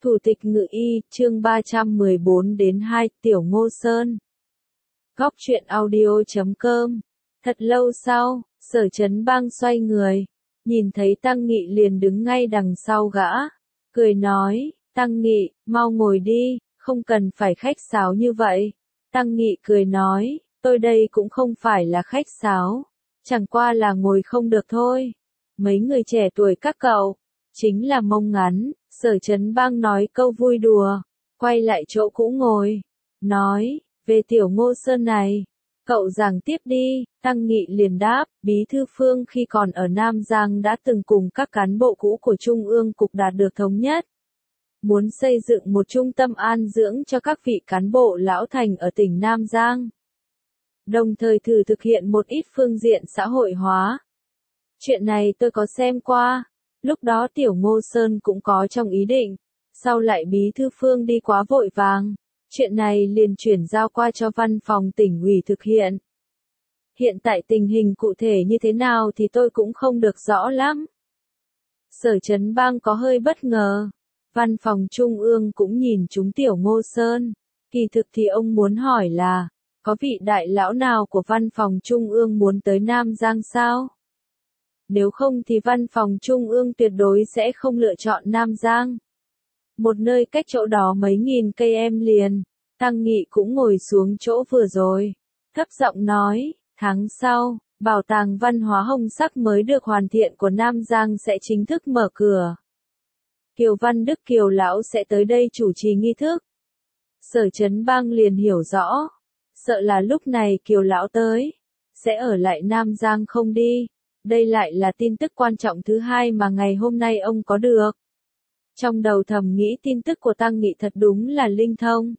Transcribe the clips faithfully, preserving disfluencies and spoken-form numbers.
Thủ tịch Ngự Y, chương ba trăm mười bốn đến hai, Tiểu Ngô Sơn. Góc truyện audio chấm com. Thật lâu sau, Sở Chấn Bang xoay người, nhìn thấy Tăng Nghị liền đứng ngay đằng sau gã, cười nói, Tăng Nghị, mau ngồi đi, không cần phải khách sáo như vậy. Tăng Nghị cười nói, tôi đây cũng không phải là khách sáo, chẳng qua là ngồi không được thôi. Mấy người trẻ tuổi các cậu, chính là mông ngắn. Sở Chấn Bang nói câu vui đùa, quay lại chỗ cũ ngồi, nói, về Tiểu Ngô Sơn này, cậu giảng tiếp đi. Tăng Nghị liền đáp, Bí thư Phương khi còn ở Nam Giang đã từng cùng các cán bộ cũ của Trung ương Cục đạt được thống nhất, muốn xây dựng một trung tâm an dưỡng cho các vị cán bộ lão thành ở tỉnh Nam Giang, đồng thời thử thực hiện một ít phương diện xã hội hóa. Chuyện này tôi có xem qua. Lúc đó Tiểu Ngô Sơn cũng có trong ý định, sau lại Bí thư Phương đi quá vội vàng, chuyện này liền chuyển giao qua cho văn phòng tỉnh ủy thực hiện. Hiện tại tình hình cụ thể như thế nào thì tôi cũng không được rõ lắm. Sở Chấn Bang có hơi bất ngờ, văn phòng Trung ương cũng nhìn chúng Tiểu Ngô Sơn, kỳ thực thì ông muốn hỏi là, có vị đại lão nào của văn phòng Trung ương muốn tới Nam Giang sao? Nếu không thì văn phòng Trung ương tuyệt đối sẽ không lựa chọn Nam Giang. Một nơi cách chỗ đó mấy nghìn cây em liền. Tăng Nghị cũng ngồi xuống chỗ vừa rồi, thấp giọng nói, tháng sau, Bảo tàng Văn hóa Hồng Sắc mới được hoàn thiện của Nam Giang sẽ chính thức mở cửa. Kiều Văn Đức Kiều Lão sẽ tới đây chủ trì nghi thức. Sở Chấn Bang liền hiểu rõ, sợ là lúc này Kiều Lão tới, sẽ ở lại Nam Giang không đi. Đây lại là tin tức quan trọng thứ hai mà ngày hôm nay ông có được. Trong đầu thầm nghĩ tin tức của Tăng Nghị thật đúng là linh thông.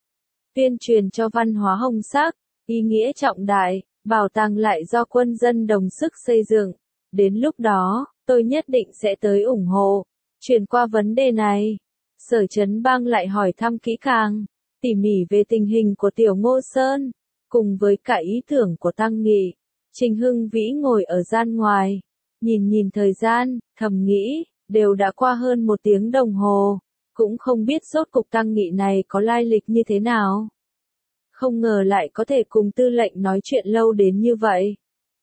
Tuyên truyền cho văn hóa Hồng Sắc, ý nghĩa trọng đại, bảo tàng lại do quân dân đồng sức xây dựng. Đến lúc đó, tôi nhất định sẽ tới ủng hộ. Truyền qua vấn đề này, Sở Chấn Bang lại hỏi thăm kỹ càng, tỉ mỉ về tình hình của Tiểu Ngô Sơn, cùng với cả ý tưởng của Tăng Nghị. Trình Hưng Vĩ ngồi ở gian ngoài, nhìn nhìn thời gian, thầm nghĩ, đều đã qua hơn một tiếng đồng hồ, cũng không biết rốt cục Tăng Nghị này có lai lịch như thế nào. Không ngờ lại có thể cùng tư lệnh nói chuyện lâu đến như vậy.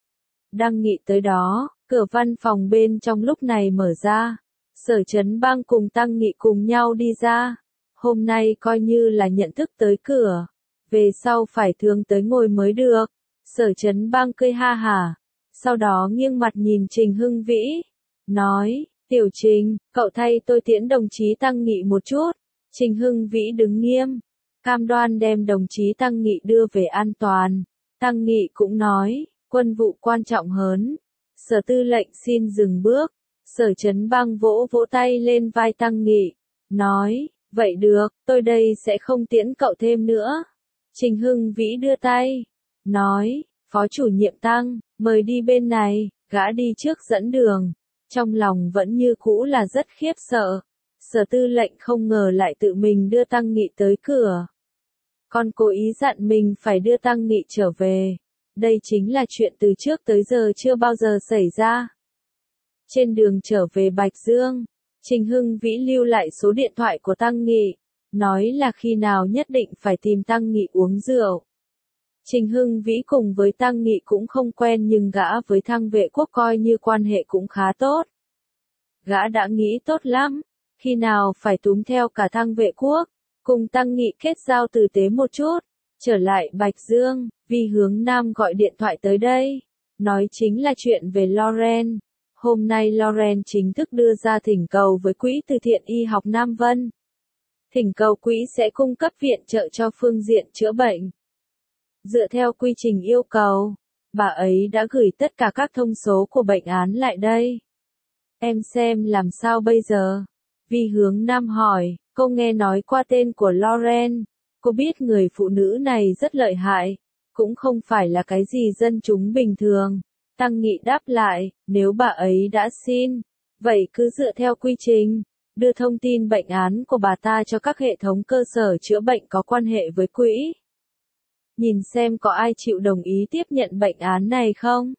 Đang nghĩ tới đó, cửa văn phòng bên trong lúc này mở ra, Sở Chấn Bang cùng Tăng Nghị cùng nhau đi ra. Hôm nay coi như là nhận thức tới cửa, về sau phải thường tới ngồi mới được. Sở Chấn Bang cười ha hả, sau đó nghiêng mặt nhìn Trình Hưng Vĩ, nói, Tiểu Trình, cậu thay tôi tiễn đồng chí Tăng Nghị một chút. Trình Hưng Vĩ đứng nghiêm, cam đoan đem đồng chí Tăng Nghị đưa về an toàn. Tăng Nghị cũng nói, quân vụ quan trọng hơn. Sở Tư lệnh xin dừng bước. Sở Chấn Bang vỗ vỗ tay lên vai Tăng Nghị, nói, vậy được, tôi đây sẽ không tiễn cậu thêm nữa. Trình Hưng Vĩ đưa tay, nói, Phó chủ nhiệm Tăng, mời đi bên này. Gã đi trước dẫn đường, trong lòng vẫn như cũ là rất khiếp sợ. Sở Tư lệnh không ngờ lại tự mình đưa Tăng Nghị tới cửa, còn cố ý dặn mình phải đưa Tăng Nghị trở về. Đây chính là chuyện từ trước tới giờ chưa bao giờ xảy ra. Trên đường trở về Bạch Dương, Trình Hưng Vĩ lưu lại số điện thoại của Tăng Nghị, nói là khi nào nhất định phải tìm Tăng Nghị uống rượu. Trình Hưng Vĩ cùng với Tăng Nghị cũng không quen nhưng gã với Thăng Vệ Quốc coi như quan hệ cũng khá tốt. Gã đã nghĩ tốt lắm, khi nào phải túm theo cả Thăng Vệ Quốc, cùng Tăng Nghị kết giao tử tế một chút. Trở lại Bạch Dương, Vi Hướng Nam gọi điện thoại tới đây, nói chính là chuyện về Loren. Hôm nay Loren chính thức đưa ra thỉnh cầu với Quỹ Từ thiện Y học Nam Vân. Thỉnh cầu quỹ sẽ cung cấp viện trợ cho phương diện chữa bệnh. Dựa theo quy trình yêu cầu, bà ấy đã gửi tất cả các thông số của bệnh án lại đây. Em xem làm sao bây giờ? Vi Hướng Nam hỏi, cô nghe nói qua tên của Loren, cô biết người phụ nữ này rất lợi hại, cũng không phải là cái gì dân chúng bình thường. Tăng Nghị đáp lại, nếu bà ấy đã xin, vậy cứ dựa theo quy trình, đưa thông tin bệnh án của bà ta cho các hệ thống cơ sở chữa bệnh có quan hệ với quỹ. Nhìn xem có ai chịu đồng ý tiếp nhận bệnh án này không?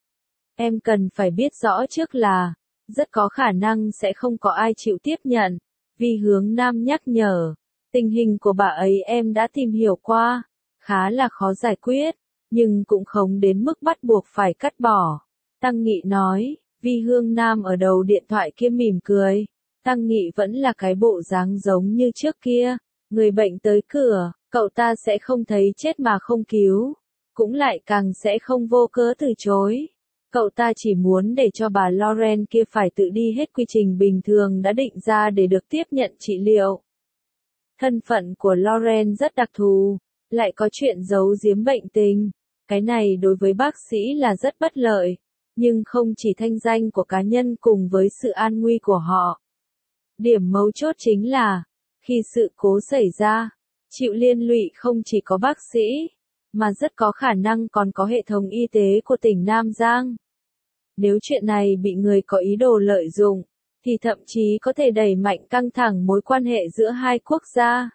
Em cần phải biết rõ trước là, rất có khả năng sẽ không có ai chịu tiếp nhận, Vi hướng nam nhắc nhở, tình hình của bà ấy em đã tìm hiểu qua, khá là khó giải quyết, nhưng cũng không đến mức bắt buộc phải cắt bỏ. Tăng Nghị nói, Vi hướng nam ở đầu điện thoại kia mỉm cười, Tăng Nghị vẫn là cái bộ dáng giống như trước kia, người bệnh tới cửa, cậu ta sẽ không thấy chết mà không cứu, cũng lại càng sẽ không vô cớ từ chối. Cậu ta chỉ muốn để cho bà Lauren kia phải tự đi hết quy trình bình thường đã định ra để được tiếp nhận trị liệu. Thân phận của Lauren rất đặc thù, lại có chuyện giấu giếm bệnh tình. Cái này đối với bác sĩ là rất bất lợi, nhưng không chỉ thanh danh của cá nhân cùng với sự an nguy của họ. Điểm mấu chốt chính là, khi sự cố xảy ra, chịu liên lụy không chỉ có bác sĩ, mà rất có khả năng còn có hệ thống y tế của tỉnh Nam Giang. Nếu chuyện này bị người có ý đồ lợi dụng, thì thậm chí có thể đẩy mạnh căng thẳng mối quan hệ giữa hai quốc gia.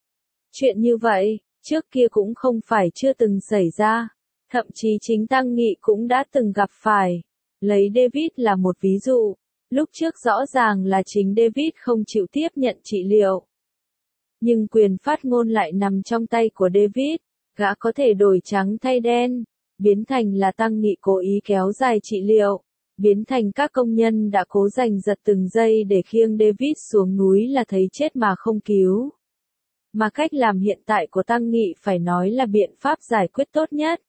Chuyện như vậy, trước kia cũng không phải chưa từng xảy ra, thậm chí chính Tăng Nghị cũng đã từng gặp phải. Lấy David là một ví dụ, lúc trước rõ ràng là chính David không chịu tiếp nhận trị liệu. Nhưng quyền phát ngôn lại nằm trong tay của David, gã có thể đổi trắng thay đen, biến thành là Tăng Nghị cố ý kéo dài trị liệu, biến thành các công nhân đã cố giành giật từng giây để khiêng David xuống núi là thấy chết mà không cứu. Mà cách làm hiện tại của Tăng Nghị phải nói là biện pháp giải quyết tốt nhất.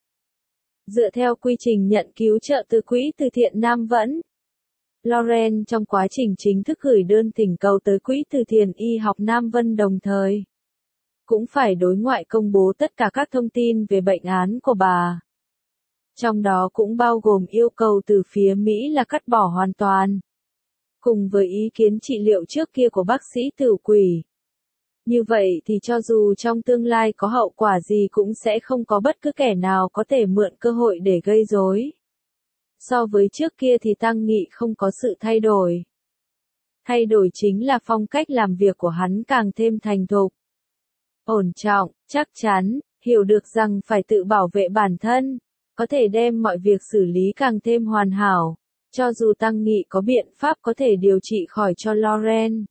Dựa theo quy trình nhận cứu trợ từ Quỹ từ thiện Nam Vẫn, Lauren trong quá trình chính thức gửi đơn thỉnh cầu tới Quỹ từ thiện y học Nam Vân đồng thời cũng phải đối ngoại công bố tất cả các thông tin về bệnh án của bà. Trong đó cũng bao gồm yêu cầu từ phía Mỹ là cắt bỏ hoàn toàn, cùng với ý kiến trị liệu trước kia của bác sĩ Tử Quỷ. Như vậy thì cho dù trong tương lai có hậu quả gì cũng sẽ không có bất cứ kẻ nào có thể mượn cơ hội để gây rối. So với trước kia thì Tăng Nghị không có sự thay đổi. Thay đổi chính là phong cách làm việc của hắn càng thêm thành thục, ổn trọng, chắc chắn, hiểu được rằng phải tự bảo vệ bản thân, có thể đem mọi việc xử lý càng thêm hoàn hảo, cho dù Tăng Nghị có biện pháp có thể điều trị khỏi cho Lauren.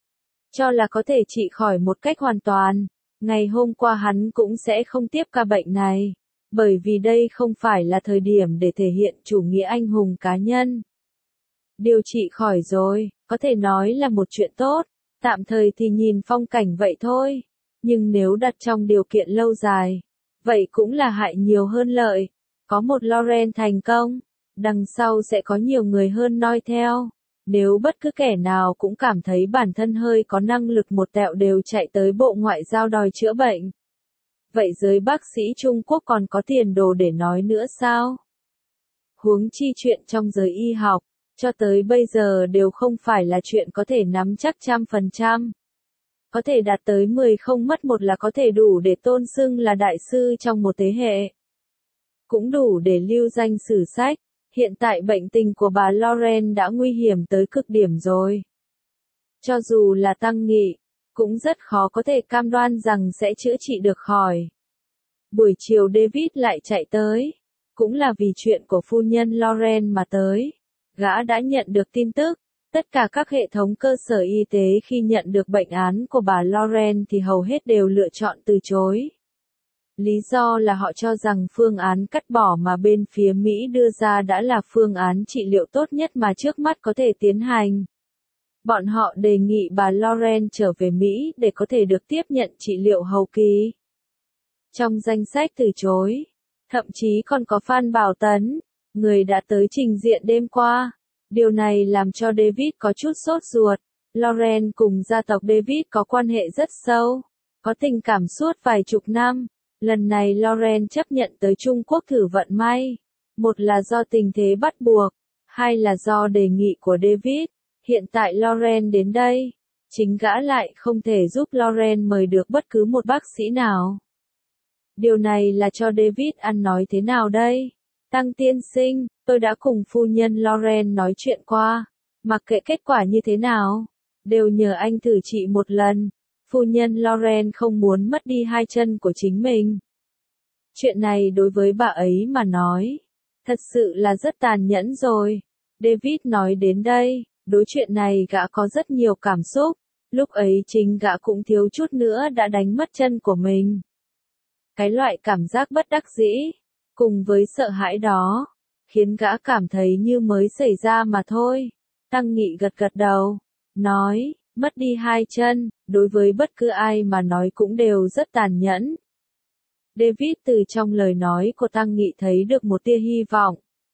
Cho là có thể trị khỏi một cách hoàn toàn, ngày hôm qua hắn cũng sẽ không tiếp ca bệnh này, bởi vì đây không phải là thời điểm để thể hiện chủ nghĩa anh hùng cá nhân. Điều trị khỏi rồi, có thể nói là một chuyện tốt, tạm thời thì nhìn phong cảnh vậy thôi, nhưng nếu đặt trong điều kiện lâu dài, vậy cũng là hại nhiều hơn lợi. Có một Lauren thành công, đằng sau sẽ có nhiều người hơn noi theo. Nếu bất cứ kẻ nào cũng cảm thấy bản thân hơi có năng lực một tẹo đều chạy tới Bộ Ngoại giao đòi chữa bệnh. Vậy giới bác sĩ Trung Quốc còn có tiền đồ để nói nữa sao? Huống chi chuyện trong giới y học, cho tới bây giờ đều không phải là chuyện có thể nắm chắc trăm phần trăm. Có thể đạt tới mười không mất một là có thể đủ để tôn xưng là đại sư trong một thế hệ. Cũng đủ để lưu danh sử sách. Hiện tại bệnh tình của bà Lauren đã nguy hiểm tới cực điểm rồi. Cho dù là Tăng Nghị, cũng rất khó có thể cam đoan rằng sẽ chữa trị được khỏi. Buổi chiều David lại chạy tới, cũng là vì chuyện của phu nhân Lauren mà tới. Gã đã nhận được tin tức, tất cả các hệ thống cơ sở y tế khi nhận được bệnh án của bà Lauren thì hầu hết đều lựa chọn từ chối. Lý do là họ cho rằng phương án cắt bỏ mà bên phía Mỹ đưa ra đã là phương án trị liệu tốt nhất mà trước mắt có thể tiến hành. Bọn họ đề nghị bà Lauren trở về Mỹ để có thể được tiếp nhận trị liệu hậu kỳ. Trong danh sách từ chối, thậm chí còn có Phan Bảo Tấn, người đã tới trình diện đêm qua. Điều này làm cho David có chút sốt ruột. Lauren cùng gia tộc David có quan hệ rất sâu, có tình cảm suốt vài chục năm. Lần này Lauren chấp nhận tới Trung Quốc thử vận may. Một là do tình thế bắt buộc, hai là do đề nghị của David. Hiện tại Lauren đến đây, chính gã lại không thể giúp Lauren mời được bất cứ một bác sĩ nào. Điều này là cho David ăn nói thế nào đây? Tăng tiên sinh, tôi đã cùng phu nhân Lauren nói chuyện qua. Mặc kệ kết quả như thế nào, đều nhờ anh thử trị một lần. Phu nhân Lauren không muốn mất đi hai chân của chính mình. Chuyện này đối với bà ấy mà nói, thật sự là rất tàn nhẫn rồi. David nói đến đây, đối chuyện này gã có rất nhiều cảm xúc. Lúc ấy chính gã cũng thiếu chút nữa đã đánh mất chân của mình. Cái loại cảm giác bất đắc dĩ, cùng với sợ hãi đó, khiến gã cảm thấy như mới xảy ra mà thôi. Tăng Nghị gật gật đầu, nói, mất đi hai chân, đối với bất cứ ai mà nói cũng đều rất tàn nhẫn. David từ trong lời nói của Tăng Nghị thấy được một tia hy vọng.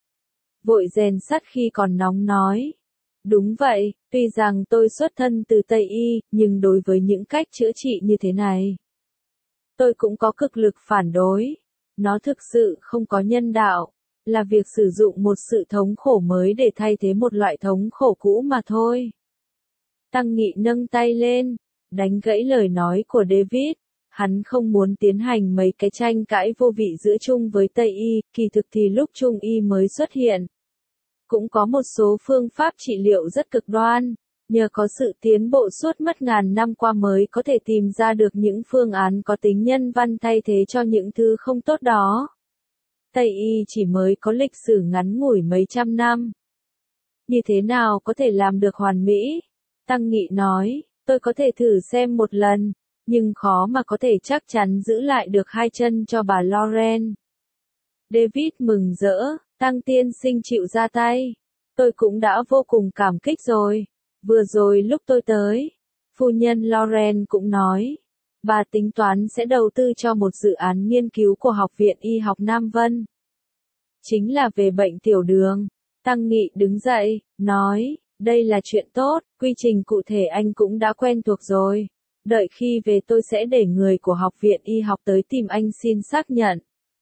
Vội rèn sắt khi còn nóng nói. Đúng vậy, tuy rằng tôi xuất thân từ Tây Y, nhưng đối với những cách chữa trị như thế này, tôi cũng có cực lực phản đối. Nó thực sự không có nhân đạo, là việc sử dụng một sự thống khổ mới để thay thế một loại thống khổ cũ mà thôi. Tăng Nghị nâng tay lên, đánh gãy lời nói của David. Hắn không muốn tiến hành mấy cái tranh cãi vô vị giữa Trung với Tây Y, kỳ thực thì lúc Trung Y mới xuất hiện, cũng có một số phương pháp trị liệu rất cực đoan, nhờ có sự tiến bộ suốt mất ngàn năm qua mới có thể tìm ra được những phương án có tính nhân văn thay thế cho những thứ không tốt đó. Tây Y chỉ mới có lịch sử ngắn ngủi mấy trăm năm. Như thế nào có thể làm được hoàn mỹ? Tăng Nghị nói, tôi có thể thử xem một lần, nhưng khó mà có thể chắc chắn giữ lại được hai chân cho bà Lauren. David mừng rỡ, Tăng tiên sinh chịu ra tay. Tôi cũng đã vô cùng cảm kích rồi. Vừa rồi lúc tôi tới, phu nhân Lauren cũng nói, bà tính toán sẽ đầu tư cho một dự án nghiên cứu của Học viện Y học Nam Vân. Chính là về bệnh tiểu đường. Tăng Nghị đứng dậy, nói, đây là chuyện tốt, quy trình cụ thể anh cũng đã quen thuộc rồi. Đợi khi về tôi sẽ để người của Học viện Y học tới tìm anh xin xác nhận.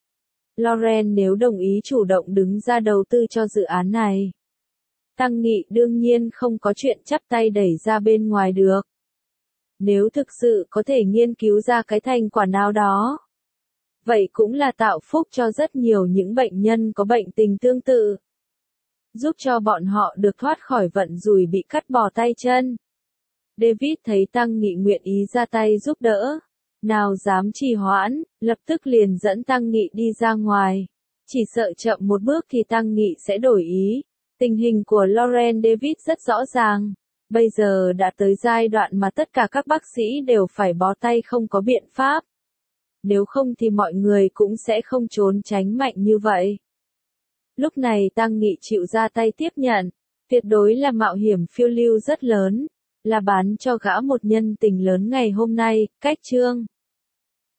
Lauren nếu đồng ý chủ động đứng ra đầu tư cho dự án này. Tăng Nghị đương nhiên không có chuyện chắp tay đẩy ra bên ngoài được. Nếu thực sự có thể nghiên cứu ra cái thành quả nào đó, vậy cũng là tạo phúc cho rất nhiều những bệnh nhân có bệnh tình tương tự. Giúp cho bọn họ được thoát khỏi vận rủi bị cắt bỏ tay chân. David thấy Tăng Nghị nguyện ý ra tay giúp đỡ. Nào dám trì hoãn, lập tức liền dẫn Tăng Nghị đi ra ngoài. Chỉ sợ chậm một bước thì Tăng Nghị sẽ đổi ý. Tình hình của Lauren David rất rõ ràng. Bây giờ đã tới giai đoạn mà tất cả các bác sĩ đều phải bó tay không có biện pháp. Nếu không thì mọi người cũng sẽ không trốn tránh mạnh như vậy. Lúc này Tăng Nghị chịu ra tay tiếp nhận. Tuyệt đối là mạo hiểm phiêu lưu rất lớn. Là bán cho gã một nhân tình lớn ngày hôm nay, cách chương.